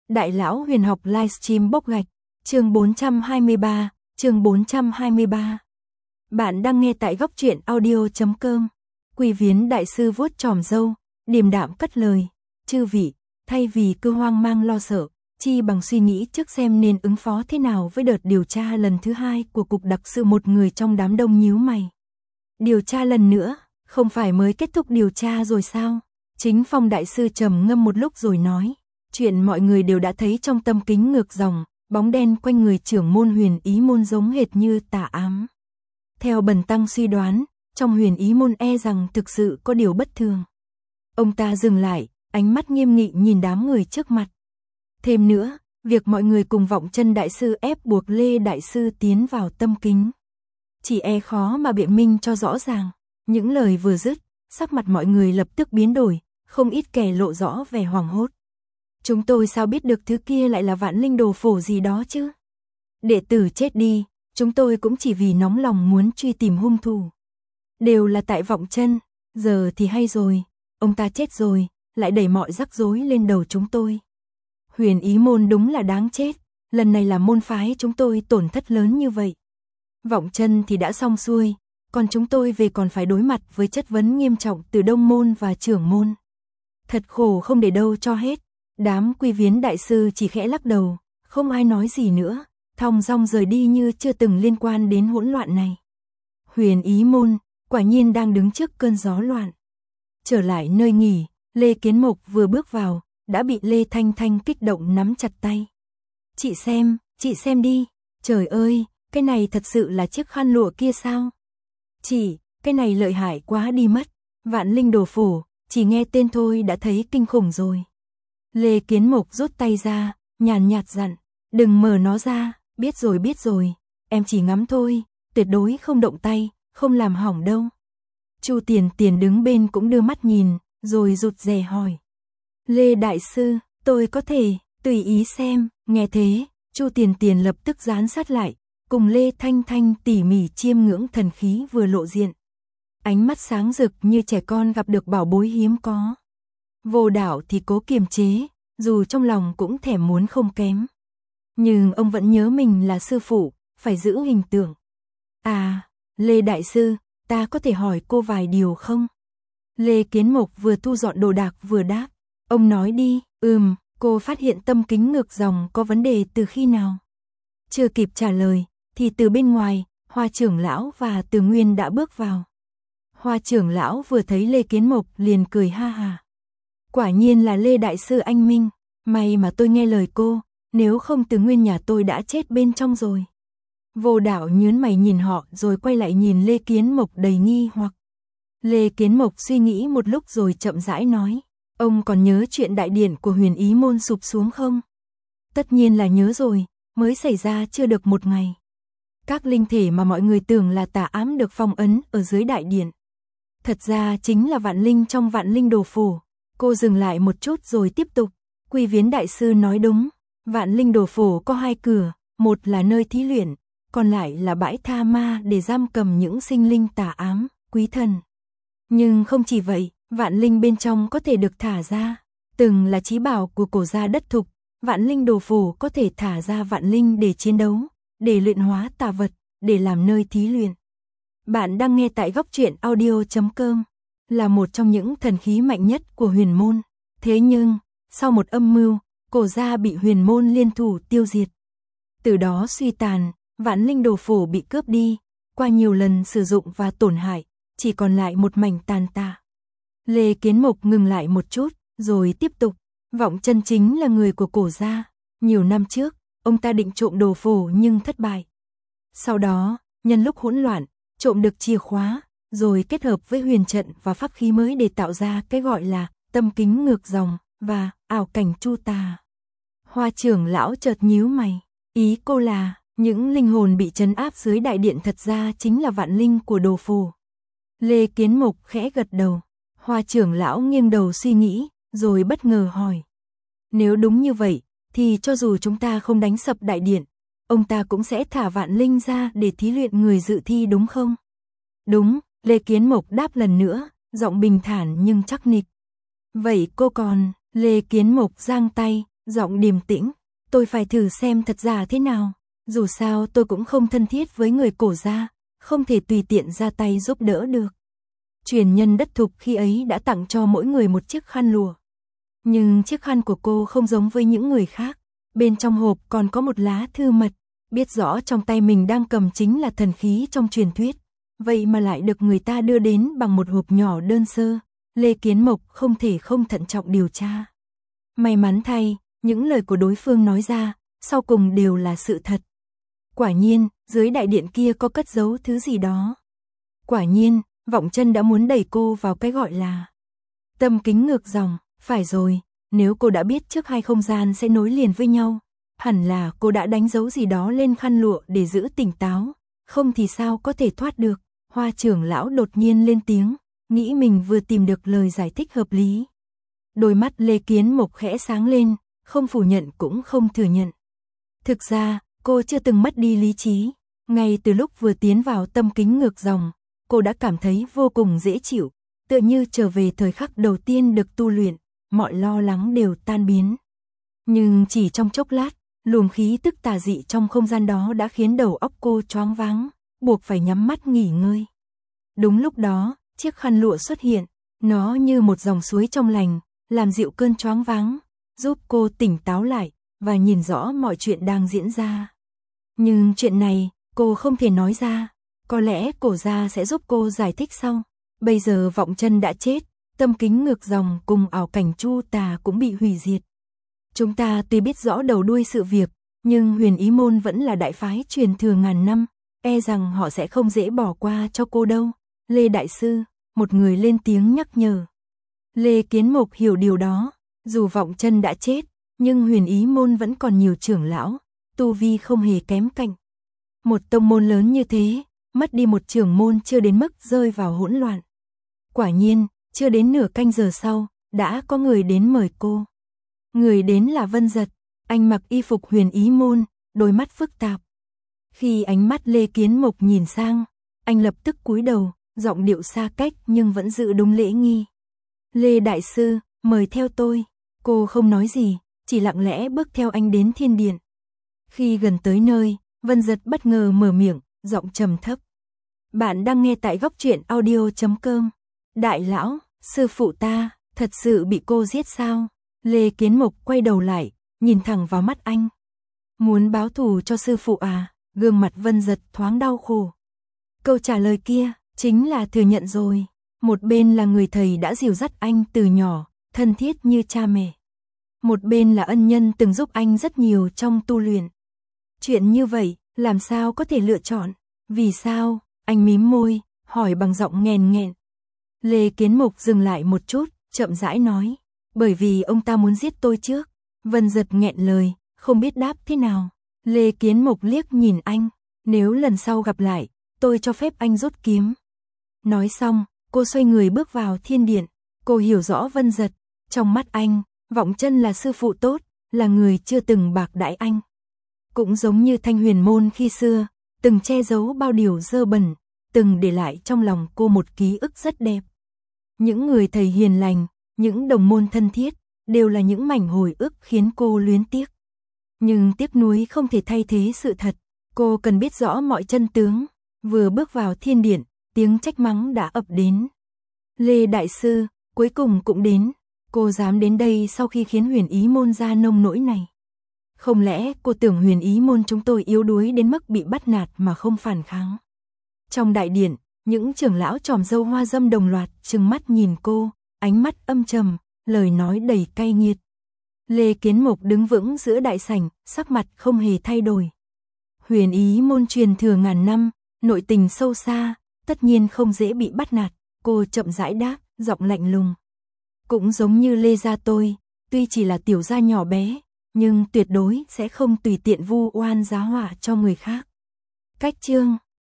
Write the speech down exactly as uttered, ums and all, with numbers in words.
Đại lão huyền học livestream bốc gạch, chương bốn trăm hai mươi ba, chương bốn trăm hai mươi ba. Bạn đang nghe tại góc truyện audio chấm com. Quỳ Viến đại sư vuốt chòm râu, điềm đạm cất lời, chư vị, thay vì cứ hoang mang lo sợ, chi bằng suy nghĩ trước xem nên ứng phó thế nào với đợt điều tra lần thứ hai của cục đặc sự. Một người trong đám đông nhíu mày. Điều tra lần nữa, không phải mới kết thúc điều tra rồi sao? Chính Phong đại sư trầm ngâm một lúc rồi nói, chuyện mọi người đều đã thấy trong tâm kính ngược dòng, bóng đen quanh người trưởng môn huyền ý môn giống hệt như tà ám. Theo bần tăng suy đoán, trong huyền ý môn e rằng thực sự có điều bất thường. Ông ta dừng lại, ánh mắt nghiêm nghị nhìn đám người trước mặt. Thêm nữa, việc mọi người cùng Vọng Chân đại sư ép buộc Lê đại sư tiến vào tâm kính, chỉ e khó mà biện minh cho rõ ràng. Những lời vừa dứt, sắc mặt mọi người lập tức biến đổi, không ít kẻ lộ rõ vẻ hoảng hốt. Chúng tôi sao biết được thứ kia lại là vạn linh đồ phổ gì đó chứ? Đệ tử chết đi, chúng tôi cũng chỉ vì nóng lòng muốn truy tìm hung thủ. Đều là tại Vọng Chân, giờ thì hay rồi, ông ta chết rồi, lại đẩy mọi rắc rối lên đầu chúng tôi. Huyền ý môn đúng là đáng chết, lần này là môn phái chúng tôi tổn thất lớn như vậy. Vọng Chân thì đã xong xuôi, còn chúng tôi về còn phải đối mặt với chất vấn nghiêm trọng từ đông môn và trưởng môn. Thật khổ không để đâu cho hết. Đám Quy Viến đại sư chỉ khẽ lắc đầu, không ai nói gì nữa, thong dong rời đi như chưa từng liên quan đến hỗn loạn này. Huyền ý môn, quả nhiên đang đứng trước cơn gió loạn. Trở lại nơi nghỉ, Lê Kiến Mộc vừa bước vào, đã bị Lê Thanh Thanh kích động nắm chặt tay. Chị xem, chị xem đi, trời ơi, cái này thật sự là chiếc khăn lụa kia sao? Chị, cái này lợi hại quá đi mất, vạn linh đồ phổ, chỉ nghe tên thôi đã thấy kinh khủng rồi. Lê Kiến Mộc rút tay ra, nhàn nhạt dặn, đừng mở nó ra, biết rồi biết rồi, em chỉ ngắm thôi, tuyệt đối không động tay, không làm hỏng đâu. Chu Tiền Tiền đứng bên cũng đưa mắt nhìn, rồi rụt rè hỏi. Lê đại sư, tôi có thể, tùy ý xem, nghe thế, Chu Tiền Tiền lập tức dán sát lại, cùng Lê Thanh Thanh tỉ mỉ chiêm ngưỡng thần khí vừa lộ diện. Ánh mắt sáng rực như trẻ con gặp được bảo bối hiếm có. Vô Đạo thì cố kiềm chế, dù trong lòng cũng thèm muốn không kém. Nhưng ông vẫn nhớ mình là sư phụ, phải giữ hình tượng. À, Lê đại sư, ta có thể hỏi cô vài điều không? Lê Kiến Mộc vừa thu dọn đồ đạc vừa đáp. Ông nói đi, ừm, cô phát hiện tâm kính ngược dòng có vấn đề từ khi nào? Chưa kịp trả lời, thì từ bên ngoài, Hoa trưởng lão và Từ Nguyên đã bước vào. Hoa trưởng lão vừa thấy Lê Kiến Mộc liền cười ha ha. Quả nhiên là Lê đại sư anh minh, may mà tôi nghe lời cô, nếu không Từ Nguyên nhà tôi đã chết bên trong rồi. Vô Đạo nhướng mày nhìn họ rồi quay lại nhìn Lê Kiến Mộc đầy nghi hoặc. Lê Kiến Mộc suy nghĩ một lúc rồi chậm rãi nói, ông còn nhớ chuyện đại điện của huyền ý môn sụp xuống không? Tất nhiên là nhớ rồi, mới xảy ra chưa được một ngày. Các linh thể mà mọi người tưởng là tà ám được phong ấn ở dưới đại điện. Thật ra chính là vạn linh trong vạn linh đồ phổ. Cô dừng lại một chút rồi tiếp tục. Quy Viến đại sư nói đúng, vạn linh đồ phổ có hai cửa, một là nơi thí luyện, còn lại là bãi tha ma để giam cầm những sinh linh tà ám, quý thần. Nhưng không chỉ vậy, vạn linh bên trong có thể được thả ra, từng là chí bảo của cổ gia đất thục, vạn linh đồ phổ có thể thả ra vạn linh để chiến đấu, để luyện hóa tà vật, để làm nơi thí luyện. Bạn đang nghe tại góc truyện audio chấm com, là một trong những thần khí mạnh nhất của huyền môn. Thế nhưng, sau một âm mưu, cổ gia bị huyền môn liên thủ tiêu diệt. Từ đó suy tàn, vạn linh đồ phổ bị cướp đi, qua nhiều lần sử dụng và tổn hại, chỉ còn lại một mảnh tàn tạ. Lê Kiến Mộc ngừng lại một chút, rồi tiếp tục. Vọng Chân chính là người của cổ gia. Nhiều năm trước, ông ta định trộm đồ phổ nhưng thất bại. Sau đó, nhân lúc hỗn loạn, trộm được chìa khóa, rồi kết hợp với huyền trận và pháp khí mới để tạo ra cái gọi là tâm kính ngược dòng và ảo cảnh chu tà. Hoa trưởng lão chợt nhíu mày. Ý cô là, những linh hồn bị trấn áp dưới đại điện thật ra chính là vạn linh của đồ phổ. Lê Kiến Mộc khẽ gật đầu. Hoa trưởng lão nghiêng đầu suy nghĩ, rồi bất ngờ hỏi. Nếu đúng như vậy, thì cho dù chúng ta không đánh sập đại điện, ông ta cũng sẽ thả vạn linh ra để thí luyện người dự thi đúng không? Đúng, Lê Kiến Mộc đáp lần nữa, giọng bình thản nhưng chắc nịch. Vậy cô còn, Lê Kiến Mộc giang tay, giọng điềm tĩnh, tôi phải thử xem thật giả thế nào, dù sao tôi cũng không thân thiết với người Cổ gia, không thể tùy tiện ra tay giúp đỡ được. Truyền nhân đất Thục khi ấy đã tặng cho mỗi người một chiếc khăn lụa. Nhưng chiếc khăn của cô không giống với những người khác, bên trong hộp còn có một lá thư mật, biết rõ trong tay mình đang cầm chính là thần khí trong truyền thuyết, vậy mà lại được người ta đưa đến bằng một hộp nhỏ đơn sơ, Lê Kiến Mộc không thể không thận trọng điều tra. May mắn thay, những lời của đối phương nói ra, sau cùng đều là sự thật. Quả nhiên, dưới đại điện kia có cất giấu thứ gì đó. Quả nhiên, Vọng Chân đã muốn đẩy cô vào cái gọi là tâm kính ngược dòng, phải rồi, nếu cô đã biết trước hai không gian sẽ nối liền với nhau, hẳn là cô đã đánh dấu gì đó lên khăn lụa để giữ tỉnh táo, không thì sao có thể thoát được. Hoa trưởng lão đột nhiên lên tiếng, nghĩ mình vừa tìm được lời giải thích hợp lý. Đôi mắt Lê Kiến Mộc khẽ sáng lên, không phủ nhận cũng không thừa nhận. Thực ra, cô chưa từng mất đi lý trí, ngay từ lúc vừa tiến vào tâm kính ngược dòng, cô đã cảm thấy vô cùng dễ chịu, tựa như trở về thời khắc đầu tiên được tu luyện, mọi lo lắng đều tan biến. Nhưng chỉ trong chốc lát, luồng khí tức tà dị trong không gian đó đã khiến đầu óc cô choáng váng, buộc phải nhắm mắt nghỉ ngơi. Đúng lúc đó, chiếc khăn lụa xuất hiện, nó như một dòng suối trong lành, làm dịu cơn choáng váng, giúp cô tỉnh táo lại và nhìn rõ mọi chuyện đang diễn ra. Nhưng chuyện này, cô không thể nói ra, có lẽ Cổ gia sẽ giúp cô giải thích sau. Bây giờ Vọng Chân đã chết, tâm kính ngược dòng cùng ảo cảnh Chu Tà cũng bị hủy diệt. Chúng ta tuy biết rõ đầu đuôi sự việc, nhưng Huyền Ý môn vẫn là đại phái truyền thừa ngàn năm, e rằng họ sẽ không dễ bỏ qua cho cô đâu. Lê đại sư, một người lên tiếng nhắc nhở. Lê Kiến Mộc hiểu điều đó, dù Vọng Chân đã chết, nhưng Huyền Ý môn vẫn còn nhiều trưởng lão, tu vi không hề kém cạnh. Một tông môn lớn như thế, mất đi một trưởng môn chưa đến mức rơi vào hỗn loạn. Quả nhiên, chưa đến nửa canh giờ sau, đã có người đến mời cô. Người đến là Vân Giật, anh mặc y phục Huyền Ý môn, đôi mắt phức tạp. Khi ánh mắt Lê Kiến Mộc nhìn sang, anh lập tức cúi đầu, giọng điệu xa cách nhưng vẫn giữ đúng lễ nghi. Lê đại sư, mời theo tôi. Cô không nói gì, chỉ lặng lẽ bước theo anh đến thiên điện. Khi gần tới nơi, Vân Giật bất ngờ mở miệng, giọng trầm thấp. Bạn đang nghe tại góc truyện audio chấm com. Đại lão, sư phụ ta, thật sự bị cô giết sao? Lê Kiến Mộc quay đầu lại, nhìn thẳng vào mắt anh. Muốn báo thù cho sư phụ à? Gương mặt Vân Giật thoáng đau khổ. Câu trả lời kia, chính là thừa nhận rồi. Một bên là người thầy đã dìu dắt anh từ nhỏ, thân thiết như cha mẹ. Một bên là ân nhân từng giúp anh rất nhiều trong tu luyện. Chuyện như vậy, làm sao có thể lựa chọn? Vì sao? Anh mím môi, hỏi bằng giọng nghèn nghẹn. Lê Kiến Mộc dừng lại một chút, chậm rãi nói. Bởi vì ông ta muốn giết tôi trước. Vân Giật nghẹn lời, không biết đáp thế nào. Lê Kiến Mộc liếc nhìn anh. Nếu lần sau gặp lại, tôi cho phép anh rút kiếm. Nói xong, cô xoay người bước vào thiên điện. Cô hiểu rõ Vân Giật. Trong mắt anh, Vọng Chân là sư phụ tốt, là người chưa từng bạc đãi anh. Cũng giống như Thanh Huyền môn khi xưa, từng che giấu bao điều dơ bẩn, từng để lại trong lòng cô một ký ức rất đẹp. Những người thầy hiền lành, những đồng môn thân thiết, đều là những mảnh hồi ức khiến cô luyến tiếc. Nhưng tiếc nuối không thể thay thế sự thật, cô cần biết rõ mọi chân tướng. Vừa bước vào thiên điện, tiếng trách mắng đã ập đến. Lê đại sư, cuối cùng cũng đến. Cô dám đến đây sau khi khiến Huyền Ý môn ra nông nỗi này. Không lẽ cô tưởng Huyền Ý môn chúng tôi yếu đuối đến mức bị bắt nạt mà không phản kháng? Trong đại điện, những trưởng lão tròm râu hoa dâm đồng loạt trừng mắt nhìn cô, ánh mắt âm trầm, lời nói đầy cay nghiệt. Lê Kiến Mộc đứng vững giữa đại sảnh, sắc mặt không hề thay đổi. Huyền Ý môn truyền thừa ngàn năm, nội tình sâu xa, tất nhiên không dễ bị bắt nạt. Cô chậm rãi đáp, giọng lạnh lùng. Cũng giống như Lê gia tôi, tuy chỉ là tiểu gia nhỏ bé, nhưng tuyệt đối sẽ không tùy tiện vu oan giá họa cho người khác. Cách chương